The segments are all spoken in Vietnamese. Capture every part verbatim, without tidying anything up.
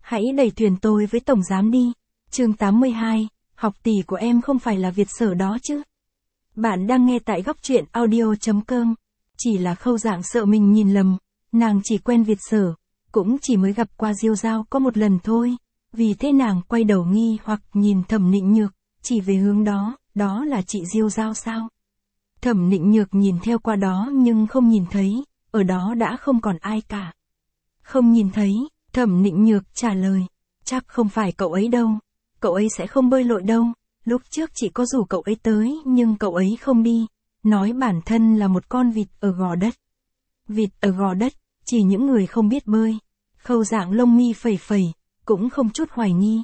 Hãy đẩy thuyền tôi với tổng giám đi. Chương tám mươi hai, học tỷ của em không phải là Việt Sở đó chứ. Bạn đang nghe tại góc truyện audio.com. Chỉ là Khâu Dạng sợ mình nhìn lầm, nàng chỉ quen Việt Sở, cũng chỉ mới gặp qua Diêu Giao có một lần thôi. Vì thế nàng quay đầu nghi hoặc nhìn Thẩm Nịnh Nhược, chỉ về hướng đó, đó là chị Diêu Giao sao? Thẩm Nịnh Nhược nhìn theo qua đó nhưng không nhìn thấy, ở đó đã không còn ai cả. Không nhìn thấy, Thẩm Nịnh Nhược trả lời, chắc không phải cậu ấy đâu, cậu ấy sẽ không bơi lội đâu, lúc trước chị có rủ cậu ấy tới nhưng cậu ấy không đi, nói bản thân là một con vịt ở gò đất. Vịt ở gò đất, chỉ những người không biết bơi. Khâu Dạng lông mi phẩy phẩy, cũng không chút hoài nghi.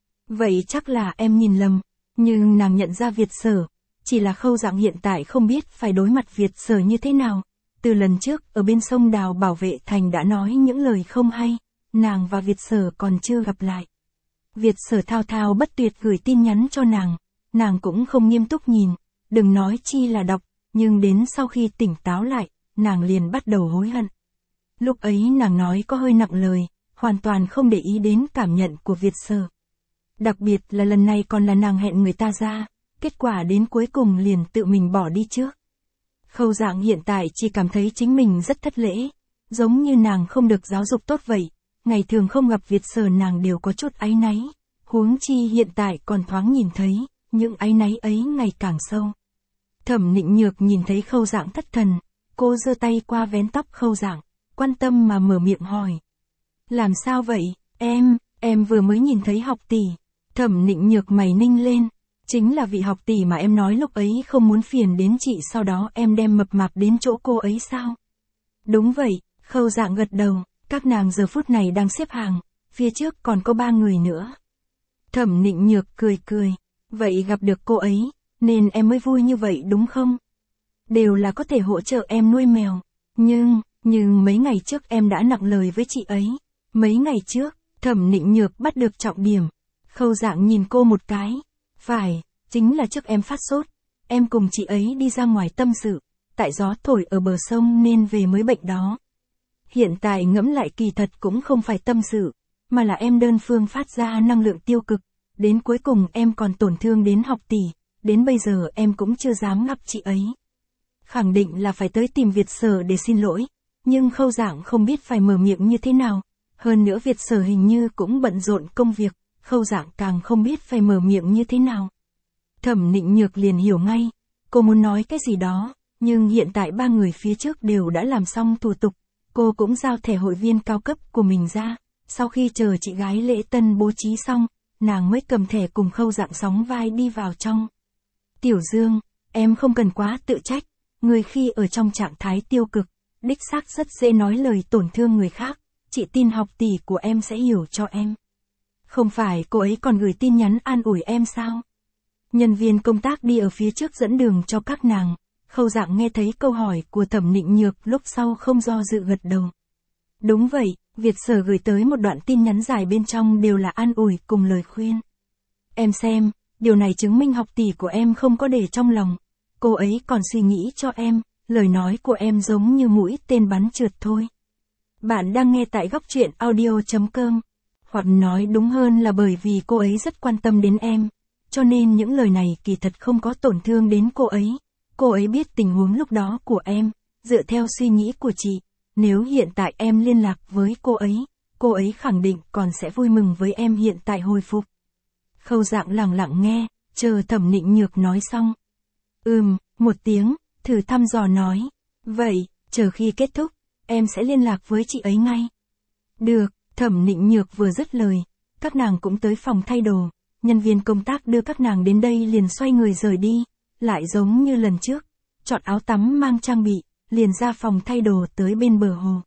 Vậy chắc là em nhìn lầm, nhưng nàng nhận ra Việt Sở, chỉ là Khâu Dạng hiện tại không biết phải đối mặt Việt Sở như thế nào. Từ lần trước ở bên sông Đào Bảo Vệ Thành đã nói những lời không hay, nàng và Việt Sở còn chưa gặp lại. Việt Sở thao thao bất tuyệt gửi tin nhắn cho nàng, nàng cũng không nghiêm túc nhìn, đừng nói chi là đọc, nhưng đến sau khi tỉnh táo lại, nàng liền bắt đầu hối hận. Lúc ấy nàng nói có hơi nặng lời, hoàn toàn không để ý đến cảm nhận của Việt Sở. Đặc biệt là lần này còn là nàng hẹn người ta ra, kết quả đến cuối cùng liền tự mình bỏ đi trước. Khâu Dạng hiện tại chỉ cảm thấy chính mình rất thất lễ, giống như nàng không được giáo dục tốt vậy, ngày thường không gặp Việt Sở nàng đều có chút áy náy, huống chi hiện tại còn thoáng nhìn thấy, những áy náy ấy ngày càng sâu. Thẩm Nịnh Nhược nhìn thấy Khâu Dạng thất thần, cô giơ tay qua vén tóc Khâu Dạng, quan tâm mà mở miệng hỏi. Làm sao vậy, em, em vừa mới nhìn thấy học tỷ. Thẩm Nịnh Nhược mày ninh lên, chính là vị học tỷ mà em nói lúc ấy không muốn phiền đến chị, sau đó em đem mập mạp đến chỗ cô ấy sao? Đúng vậy, Khâu Dạng gật đầu, các nàng giờ phút này đang xếp hàng, phía trước còn có ba người nữa. Thẩm Nịnh Nhược cười cười, vậy gặp được cô ấy, nên em mới vui như vậy đúng không? Đều là có thể hỗ trợ em nuôi mèo, nhưng, nhưng mấy ngày trước em đã nặng lời với chị ấy. Mấy ngày trước, Thẩm Nịnh Nhược bắt được trọng điểm. Khâu Dạng nhìn cô một cái. Phải, chính là trước em phát sốt. Em cùng chị ấy đi ra ngoài tâm sự. Tại gió thổi ở bờ sông nên về mới bệnh đó. Hiện tại ngẫm lại kỳ thật cũng không phải tâm sự, mà là em đơn phương phát ra năng lượng tiêu cực. Đến cuối cùng em còn tổn thương đến học tỷ. Đến bây giờ em cũng chưa dám gặp chị ấy. Khẳng định là phải tới tìm Việt Sở để xin lỗi. Nhưng Khâu Dạng không biết phải mở miệng như thế nào. Hơn nữa Việt Sở hình như cũng bận rộn công việc, Khâu Dạng càng không biết phải mở miệng như thế nào. Thẩm Nịnh Nhược liền hiểu ngay, cô muốn nói cái gì đó, nhưng hiện tại ba người phía trước đều đã làm xong thủ tục, cô cũng giao thẻ hội viên cao cấp của mình ra, sau khi chờ chị gái lễ tân bố trí xong, nàng mới cầm thẻ cùng Khâu Dạng sóng vai đi vào trong. Tiểu Dương, em không cần quá tự trách, người khi ở trong trạng thái tiêu cực, đích xác rất dễ nói lời tổn thương người khác. Chị tin học tỷ của em sẽ hiểu cho em. Không phải cô ấy còn gửi tin nhắn an ủi em sao? Nhân viên công tác đi ở phía trước dẫn đường cho các nàng. Khâu Dạng nghe thấy câu hỏi của Thẩm Nịnh Nhược lúc sau không do dự gật đầu. Đúng vậy, Việt Sở gửi tới một đoạn tin nhắn dài bên trong đều là an ủi cùng lời khuyên. Em xem, điều này chứng minh học tỷ của em không có để trong lòng. Cô ấy còn suy nghĩ cho em, lời nói của em giống như mũi tên bắn trượt thôi. Bạn đang nghe tại góc truyện audio.com. Hoặc nói đúng hơn là bởi vì cô ấy rất quan tâm đến em, cho nên những lời này kỳ thật không có tổn thương đến cô ấy. Cô ấy biết tình huống lúc đó của em, dựa theo suy nghĩ của chị, nếu hiện tại em liên lạc với cô ấy, cô ấy khẳng định còn sẽ vui mừng với em hiện tại hồi phục. Khâu Dạng lặng lặng nghe, chờ Thẩm Nịnh Nhược nói xong. Ừm, một tiếng, thử thăm dò nói. Vậy, chờ khi kết thúc, em sẽ liên lạc với chị ấy ngay. Được, Thẩm Nịnh Nhược vừa dứt lời, các nàng cũng tới phòng thay đồ, nhân viên công tác đưa các nàng đến đây liền xoay người rời đi, lại giống như lần trước, chọn áo tắm mang trang bị, liền ra phòng thay đồ tới bên bờ hồ.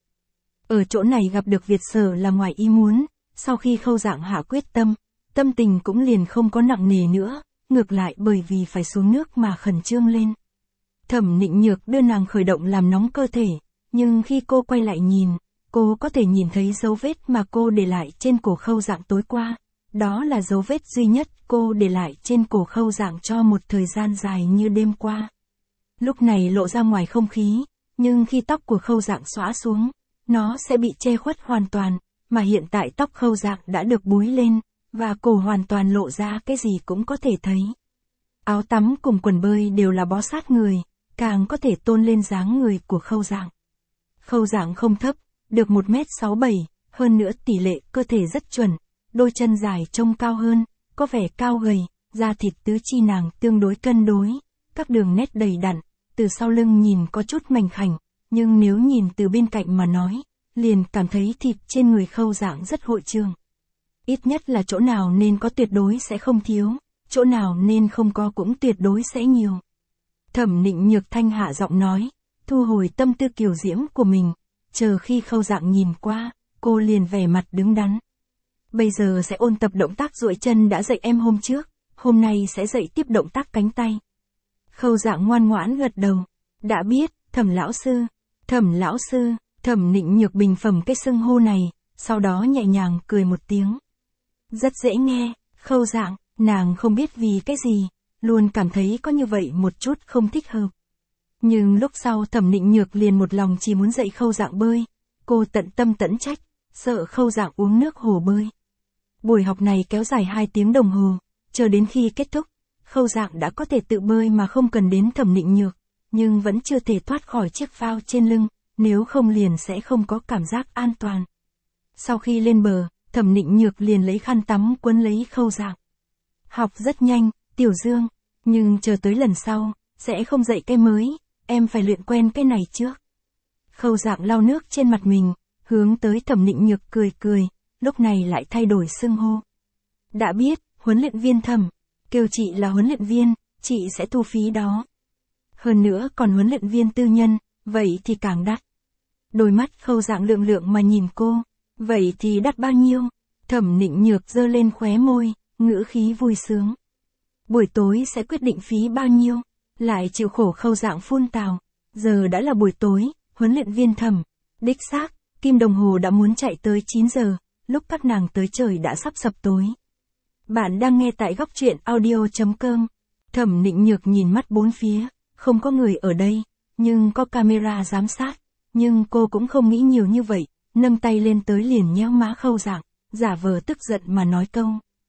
Ở chỗ này gặp được Việt Sở là ngoài ý muốn, sau khi Khâu Dạng hạ quyết tâm, tâm tình cũng liền không có nặng nề nữa, ngược lại bởi vì phải xuống nước mà khẩn trương lên. Thẩm Nịnh Nhược đưa nàng khởi động làm nóng cơ thể. Nhưng khi cô quay lại nhìn, cô có thể nhìn thấy dấu vết mà cô để lại trên cổ Khâu Dạng tối qua. Đó là dấu vết duy nhất cô để lại trên cổ Khâu Dạng cho một thời gian dài như đêm qua. Lúc này lộ ra ngoài không khí, nhưng khi tóc của Khâu Dạng xõa xuống, nó sẽ bị che khuất hoàn toàn, mà hiện tại tóc Khâu Dạng đã được búi lên, và cổ hoàn toàn lộ ra cái gì cũng có thể thấy. Áo tắm cùng quần bơi đều là bó sát người, càng có thể tôn lên dáng người của Khâu Dạng. Khâu Dạng không thấp, được một mét sáu bảy, hơn nữa tỷ lệ cơ thể rất chuẩn, đôi chân dài trông cao hơn, có vẻ cao gầy, da thịt tứ chi nàng tương đối cân đối, các đường nét đầy đặn, từ sau lưng nhìn có chút mảnh khảnh, nhưng nếu nhìn từ bên cạnh mà nói, liền cảm thấy thịt trên người Khâu Dạng rất hội trường. Ít nhất là chỗ nào nên có tuyệt đối sẽ không thiếu, chỗ nào nên không có cũng tuyệt đối sẽ nhiều. Thẩm Nịnh Nhược thanh hạ giọng nói, thu hồi tâm tư kiều diễm của mình, chờ khi Khâu Dạng nhìn qua, cô liền vẻ mặt đứng đắn. Bây giờ sẽ ôn tập động tác duỗi chân đã dạy em hôm trước, hôm nay sẽ dạy tiếp động tác cánh tay. Khâu Dạng ngoan ngoãn gật đầu, đã biết, Thẩm lão sư, Thẩm lão sư. Thẩm Nịnh Nhược bình phẩm cái xưng hô này, sau đó nhẹ nhàng cười một tiếng. Rất dễ nghe, Khâu Dạng, nàng không biết vì cái gì, luôn cảm thấy có như vậy một chút không thích hợp. Nhưng lúc sau Thẩm Nịnh Nhược liền một lòng chỉ muốn dạy Khâu Dạng bơi, cô tận tâm tẫn trách, sợ Khâu Dạng uống nước hồ bơi. Buổi học này kéo dài hai tiếng đồng hồ, chờ đến khi kết thúc, Khâu Dạng đã có thể tự bơi mà không cần đến Thẩm Nịnh Nhược, nhưng vẫn chưa thể thoát khỏi chiếc phao trên lưng, nếu không liền sẽ không có cảm giác an toàn. Sau khi lên bờ, Thẩm Nịnh Nhược liền lấy khăn tắm quấn lấy Khâu Dạng. Học rất nhanh, Tiểu Dương, nhưng chờ tới lần sau, sẽ không dạy cái mới, em phải luyện quen cái này trước. Khâu Dạng lau nước trên mặt mình, hướng tới Thẩm Nịnh Nhược cười cười, lúc này lại thay đổi xưng hô. Đã biết, huấn luyện viên Thẩm, kêu chị là huấn luyện viên, chị sẽ thu phí đó. Hơn nữa còn huấn luyện viên tư nhân, vậy thì càng đắt. Đôi mắt Khâu Dạng lượng lượng mà nhìn cô, vậy thì đắt bao nhiêu? Thẩm Nịnh Nhược giơ lên khóe môi, ngữ khí vui sướng. Buổi tối sẽ quyết định phí bao nhiêu? Lại chịu khổ Khâu Dạng phun tào. Giờ đã là buổi tối, huấn luyện viên Thẩm. Đích xác, kim đồng hồ đã muốn chạy tới chín giờ, lúc các nàng tới trời đã sắp sập tối. Bạn đang nghe tại góc truyện audio chấm com. Thẩm Nịnh Nhược nhìn mắt bốn phía, không có người ở đây, nhưng có camera giám sát. Nhưng cô cũng không nghĩ nhiều như vậy, nâng tay lên tới liền nhéo má Khâu Dạng, giả vờ tức giận mà nói câu.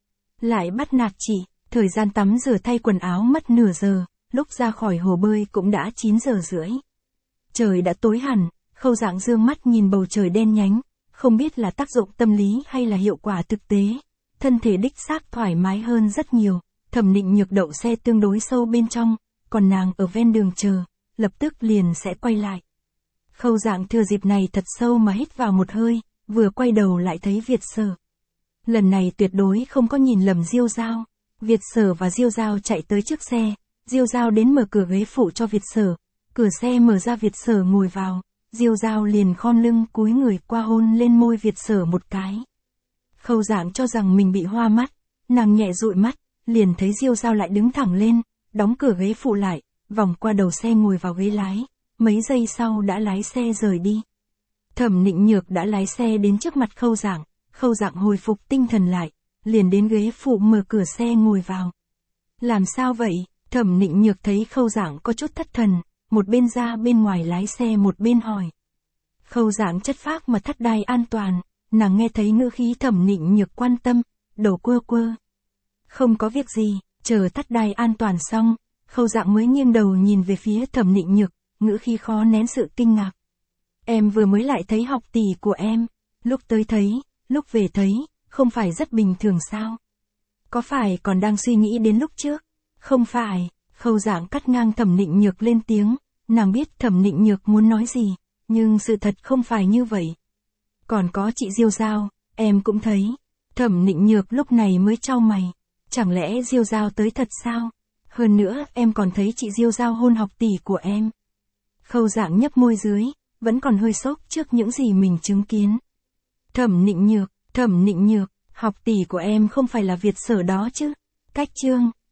Lại bắt nạt chị, thời gian tắm rửa thay quần áo mất nửa giờ, lúc ra khỏi hồ bơi cũng đã chín giờ rưỡi. Trời đã tối hẳn, Khâu Dạng dương mắt nhìn bầu trời đen nhánh, không biết là tác dụng tâm lý hay là hiệu quả thực tế. Thân thể đích xác thoải mái hơn rất nhiều, Thẩm Nịnh Nhược đậu xe tương đối sâu bên trong, còn nàng ở ven đường chờ, lập tức liền sẽ quay lại. Khâu Dạng thừa dịp này thật sâu mà hít vào một hơi, vừa quay đầu lại thấy Việt Sở. Lần này tuyệt đối không có nhìn lầm Diêu Giao. Việt Sở và Diêu Giao chạy tới trước xe, Diêu Giao đến mở cửa ghế phụ cho Việt Sở, cửa xe mở ra Việt Sở ngồi vào, Diêu Giao liền khom lưng cúi người qua hôn lên môi Việt Sở một cái. Khâu Dạng cho rằng mình bị hoa mắt, nàng nhẹ dụi mắt, liền thấy Diêu Giao lại đứng thẳng lên, đóng cửa ghế phụ lại, vòng qua đầu xe ngồi vào ghế lái, mấy giây sau đã lái xe rời đi. Thẩm Nịnh Nhược đã lái xe đến trước mặt Khâu Dạng, Khâu Dạng hồi phục tinh thần lại, liền đến ghế phụ mở cửa xe ngồi vào. Làm sao vậy? Thẩm Nịnh Nhược thấy Khâu Dạng có chút thất thần, một bên ra bên ngoài lái xe một bên hỏi. Khâu Dạng chất phác mà thắt đai an toàn, nàng nghe thấy ngữ khí Thẩm Nịnh Nhược quan tâm, đầu quơ quơ. Không có việc gì, chờ thắt đai an toàn xong, Khâu Dạng mới nghiêng đầu nhìn về phía Thẩm Nịnh Nhược, ngữ khí khó nén sự kinh ngạc. Em vừa mới lại thấy học tỷ của em, lúc tới thấy, lúc về thấy, không phải rất bình thường sao? Có phải còn đang suy nghĩ đến lúc trước? Không phải, Khâu Dạng cắt ngang Thẩm Nịnh Nhược lên tiếng, nàng biết Thẩm Nịnh Nhược muốn nói gì, nhưng sự thật không phải như vậy. Còn có chị Diêu Giao, em cũng thấy. Thẩm Nịnh Nhược lúc này mới chau mày, chẳng lẽ Diêu Giao tới thật sao? Hơn nữa em còn thấy chị Diêu Giao hôn học tỷ của em. Khâu Dạng nhấp môi dưới, vẫn còn hơi sốc trước những gì mình chứng kiến. Thẩm Nịnh Nhược, Thẩm Nịnh Nhược, học tỷ của em không phải là Việt Sở đó chứ? Cách Trương.